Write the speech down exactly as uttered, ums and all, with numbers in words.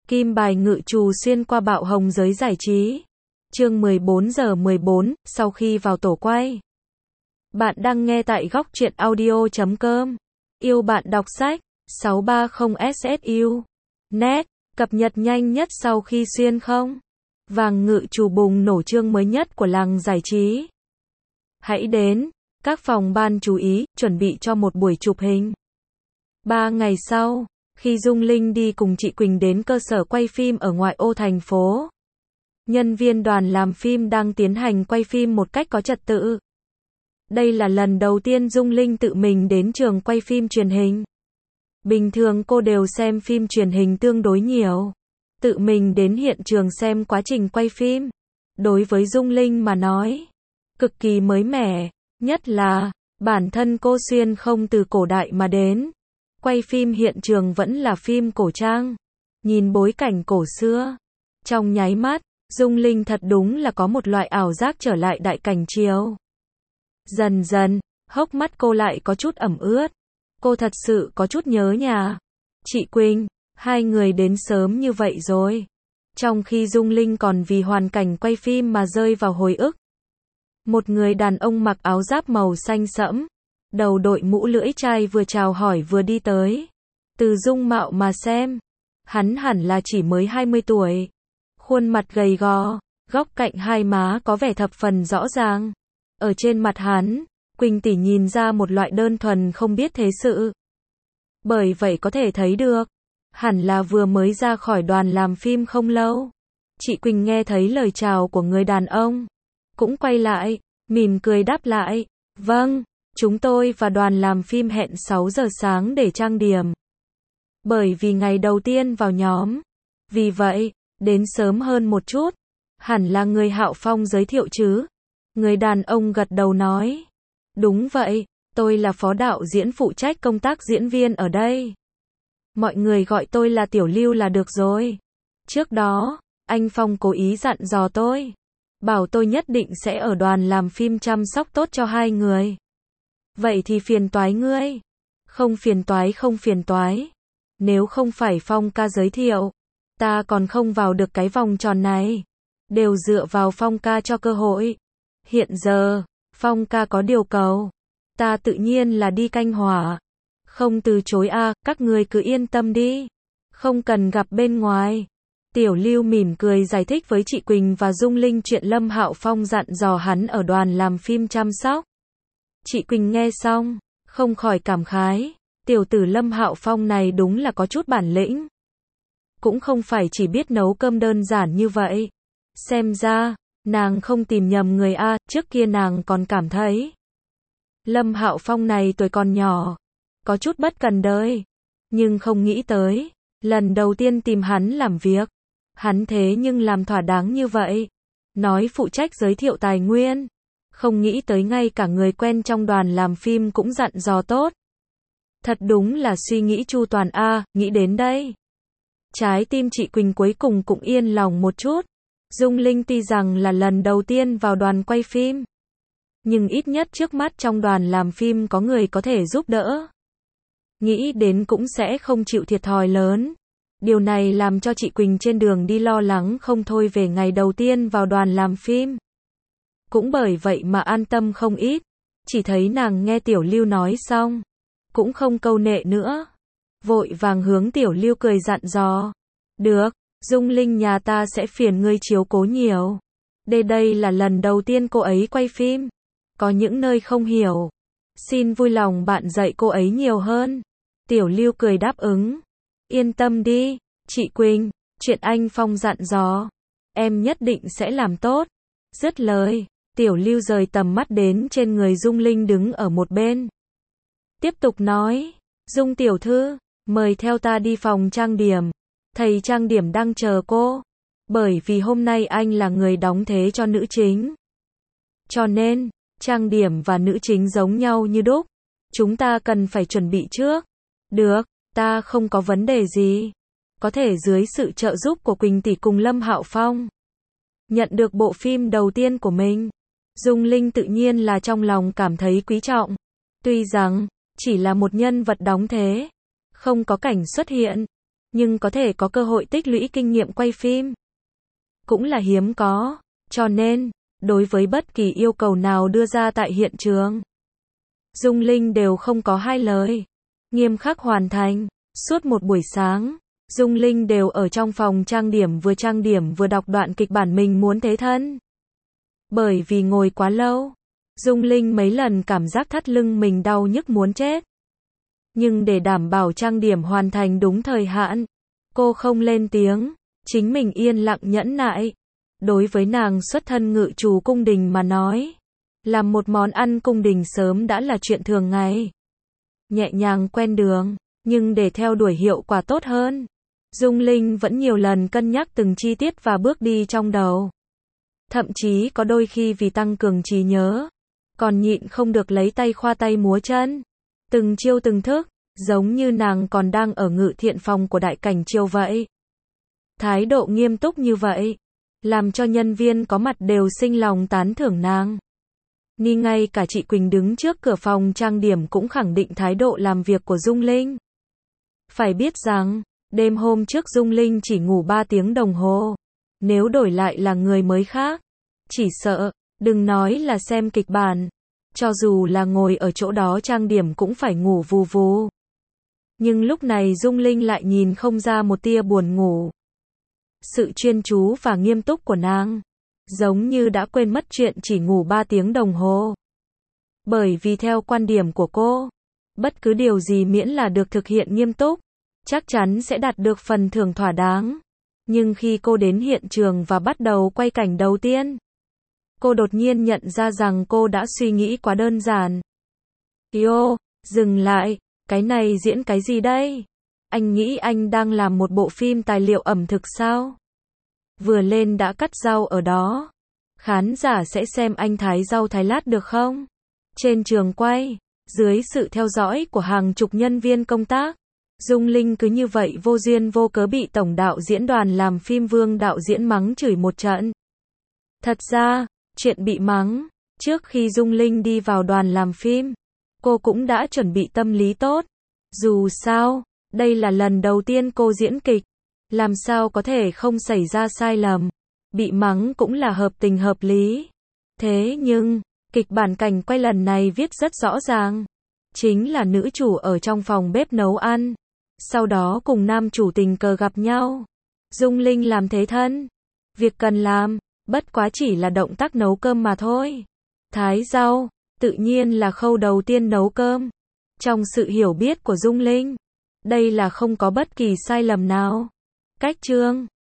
Kim bài ngự trù xuyên qua bạo hồng giới giải trí. Chương mười bốn giờ mười bốn, sau khi vào tổ quay. Bạn đang nghe tại góc truyện audio chấm com. Yêu bạn đọc sách, sáu ba không S S U. Net, cập nhật nhanh nhất sau khi xuyên không? Vàng ngự trù bùng nổ chương mới nhất của làng giải trí. Hãy đến, các phòng ban chú ý, chuẩn bị cho một buổi chụp hình. Ba ngày sau, khi Dung Linh đi cùng chị Quỳnh đến cơ sở quay phim ở ngoại ô thành phố. Nhân viên đoàn làm phim đang tiến hành quay phim một cách có trật tự. Đây là lần đầu tiên Dung Linh tự mình đến trường quay phim truyền hình. Bình thường cô đều xem phim truyền hình tương đối nhiều. Tự mình đến hiện trường xem quá trình quay phim. Đối với Dung Linh mà nói, cực kỳ mới mẻ, nhất là, bản thân cô xuyên không từ cổ đại mà đến. Quay phim hiện trường vẫn là phim cổ trang. Nhìn bối cảnh cổ xưa. Trong nháy mắt, Dung Linh thật đúng là có một loại ảo giác trở lại đại cảnh triều. Dần dần, hốc mắt cô lại có chút ẩm ướt. Cô thật sự có chút nhớ nhà. Chị Quỳnh, hai người đến sớm như vậy rồi. Trong khi Dung Linh còn vì hoàn cảnh quay phim mà rơi vào hồi ức. Một người đàn ông mặc áo giáp màu xanh sẫm, đầu đội mũ lưỡi chai vừa chào hỏi vừa đi tới. Từ dung mạo mà xem, hắn hẳn là chỉ mới hai mươi tuổi. Khuôn mặt gầy gò, góc cạnh hai má có vẻ thập phần rõ ràng. Ở trên mặt hắn, Quỳnh tỷ nhìn ra một loại đơn thuần không biết thế sự. Bởi vậy có thể thấy được, hẳn là vừa mới ra khỏi đoàn làm phim không lâu. Chị Quỳnh nghe thấy lời chào của người đàn ông, cũng quay lại, mỉm cười đáp lại, vâng, chúng tôi và đoàn làm phim hẹn sáu giờ sáng để trang điểm. Bởi vì ngày đầu tiên vào nhóm, vì vậy, đến sớm hơn một chút, hẳn là người Hạo Phong giới thiệu chứ. Người đàn ông gật đầu nói, đúng vậy, tôi là phó đạo diễn phụ trách công tác diễn viên ở đây. Mọi người gọi tôi là Tiểu Lưu là được rồi. Trước đó, anh Phong cố ý dặn dò tôi, bảo tôi nhất định sẽ ở đoàn làm phim chăm sóc tốt cho hai người. Vậy thì phiền toái ngươi. Không phiền toái không phiền toái. Nếu không phải Phong ca giới thiệu, ta còn không vào được cái vòng tròn này. Đều dựa vào Phong ca cho cơ hội. Hiện giờ, Phong ca có điều cầu, ta tự nhiên là đi canh hỏa. Không từ chối a, à, các ngươi cứ yên tâm đi. Không cần gặp bên ngoài. Tiểu Lưu mỉm cười giải thích với chị Quỳnh và Dung Linh chuyện Lâm Hạo Phong dặn dò hắn ở đoàn làm phim chăm sóc. Chị Quỳnh nghe xong, không khỏi cảm khái, tiểu tử Lâm Hạo Phong này đúng là có chút bản lĩnh. Cũng không phải chỉ biết nấu cơm đơn giản như vậy. Xem ra, nàng không tìm nhầm người a, trước kia nàng còn cảm thấy Lâm Hạo Phong này tuổi còn nhỏ, có chút bất cần đời, nhưng không nghĩ tới, lần đầu tiên tìm hắn làm việc, hắn thế nhưng làm thỏa đáng như vậy. Nói phụ trách giới thiệu tài nguyên, không nghĩ tới ngay cả người quen trong đoàn làm phim cũng dặn dò tốt. Thật đúng là suy nghĩ chu toàn a, à, nghĩ đến đây. Trái tim chị Quỳnh cuối cùng cũng yên lòng một chút. Dung Linh tuy rằng là lần đầu tiên vào đoàn quay phim, nhưng ít nhất trước mắt trong đoàn làm phim có người có thể giúp đỡ. Nghĩ đến cũng sẽ không chịu thiệt thòi lớn. Điều này làm cho chị Quỳnh trên đường đi lo lắng không thôi về ngày đầu tiên vào đoàn làm phim. Cũng bởi vậy mà an tâm không ít. Chỉ thấy nàng nghe Tiểu Lưu nói xong, cũng không câu nệ nữa. Vội vàng hướng Tiểu Lưu cười dặn dò. Được, Dung Linh nhà ta sẽ phiền ngươi chiếu cố nhiều. Đây đây là lần đầu tiên cô ấy quay phim. Có những nơi không hiểu, xin vui lòng bạn dạy cô ấy nhiều hơn. Tiểu Lưu cười đáp ứng. Yên tâm đi, chị Quỳnh, chuyện anh Phong dặn dò, em nhất định sẽ làm tốt. Dứt lời, Tiểu Lưu rời tầm mắt đến trên người Dung Linh đứng ở một bên. Tiếp tục nói, Dung tiểu thư, mời theo ta đi phòng trang điểm. Thầy trang điểm đang chờ cô. Bởi vì hôm nay anh là người đóng thế cho nữ chính. Cho nên, trang điểm và nữ chính giống nhau như đúc. Chúng ta cần phải chuẩn bị trước. Được, ta không có vấn đề gì. Có thể dưới sự trợ giúp của Quỳnh tỷ cùng Lâm Hạo Phong, nhận được bộ phim đầu tiên của mình, Dung Linh tự nhiên là trong lòng cảm thấy quý trọng. Tuy rằng, chỉ là một nhân vật đóng thế, không có cảnh xuất hiện, nhưng có thể có cơ hội tích lũy kinh nghiệm quay phim cũng là hiếm có, cho nên, đối với bất kỳ yêu cầu nào đưa ra tại hiện trường, Dung Linh đều không có hai lời, nghiêm khắc hoàn thành. Suốt một buổi sáng, Dung Linh đều ở trong phòng trang điểm vừa trang điểm vừa đọc đoạn kịch bản mình muốn thế thân. Bởi vì ngồi quá lâu, Dung Linh mấy lần cảm giác thắt lưng mình đau nhức muốn chết. Nhưng để đảm bảo trang điểm hoàn thành đúng thời hạn, cô không lên tiếng, chính mình yên lặng nhẫn nại. Đối với nàng xuất thân ngự trù cung đình mà nói, làm một món ăn cung đình sớm đã là chuyện thường ngày. Nhẹ nhàng quen đường, nhưng để theo đuổi hiệu quả tốt hơn, Dung Linh vẫn nhiều lần cân nhắc từng chi tiết và bước đi trong đầu. Thậm chí có đôi khi vì tăng cường trí nhớ, còn nhịn không được lấy tay khoa tay múa chân. Từng chiêu từng thức, giống như nàng còn đang ở ngự thiện phòng của đại cảnh triều vậy. Thái độ nghiêm túc như vậy, làm cho nhân viên có mặt đều sinh lòng tán thưởng nàng. Ni ngay cả chị Quỳnh đứng trước cửa phòng trang điểm cũng khẳng định thái độ làm việc của Dung Linh. Phải biết rằng, đêm hôm trước Dung Linh chỉ ngủ ba tiếng đồng hồ. Nếu đổi lại là người mới khác, chỉ sợ, đừng nói là xem kịch bản, cho dù là ngồi ở chỗ đó trang điểm cũng phải ngủ vù vù. Nhưng lúc này Dung Linh lại nhìn không ra một tia buồn ngủ. Sự chuyên chú và nghiêm túc của nàng, giống như đã quên mất chuyện chỉ ngủ ba tiếng đồng hồ. Bởi vì theo quan điểm của cô, bất cứ điều gì miễn là được thực hiện nghiêm túc, chắc chắn sẽ đạt được phần thưởng thỏa đáng. Nhưng khi cô đến hiện trường và bắt đầu quay cảnh đầu tiên, cô đột nhiên nhận ra rằng cô đã suy nghĩ quá đơn giản. Yo, dừng lại, cái này diễn cái gì đây? Anh nghĩ anh đang làm một bộ phim tài liệu ẩm thực sao? Vừa lên đã cắt rau ở đó. Khán giả sẽ xem anh thái rau thái lát được không? Trên trường quay, dưới sự theo dõi của hàng chục nhân viên công tác, Dung Linh cứ như vậy vô duyên vô cớ bị tổng đạo diễn đoàn làm phim Vương đạo diễn mắng chửi một trận. Thật ra, chuyện bị mắng, trước khi Dung Linh đi vào đoàn làm phim, cô cũng đã chuẩn bị tâm lý tốt. Dù sao, đây là lần đầu tiên cô diễn kịch, làm sao có thể không xảy ra sai lầm. Bị mắng cũng là hợp tình hợp lý. Thế nhưng, kịch bản cảnh quay lần này viết rất rõ ràng. Chính là nữ chủ ở trong phòng bếp nấu ăn. Sau đó cùng nam chủ tình cờ gặp nhau. Dung Linh làm thế thân. Việc cần làm, bất quá chỉ là động tác nấu cơm mà thôi. Thái rau, tự nhiên là khâu đầu tiên nấu cơm. Trong sự hiểu biết của Dung Linh, đây là không có bất kỳ sai lầm nào. Cách chương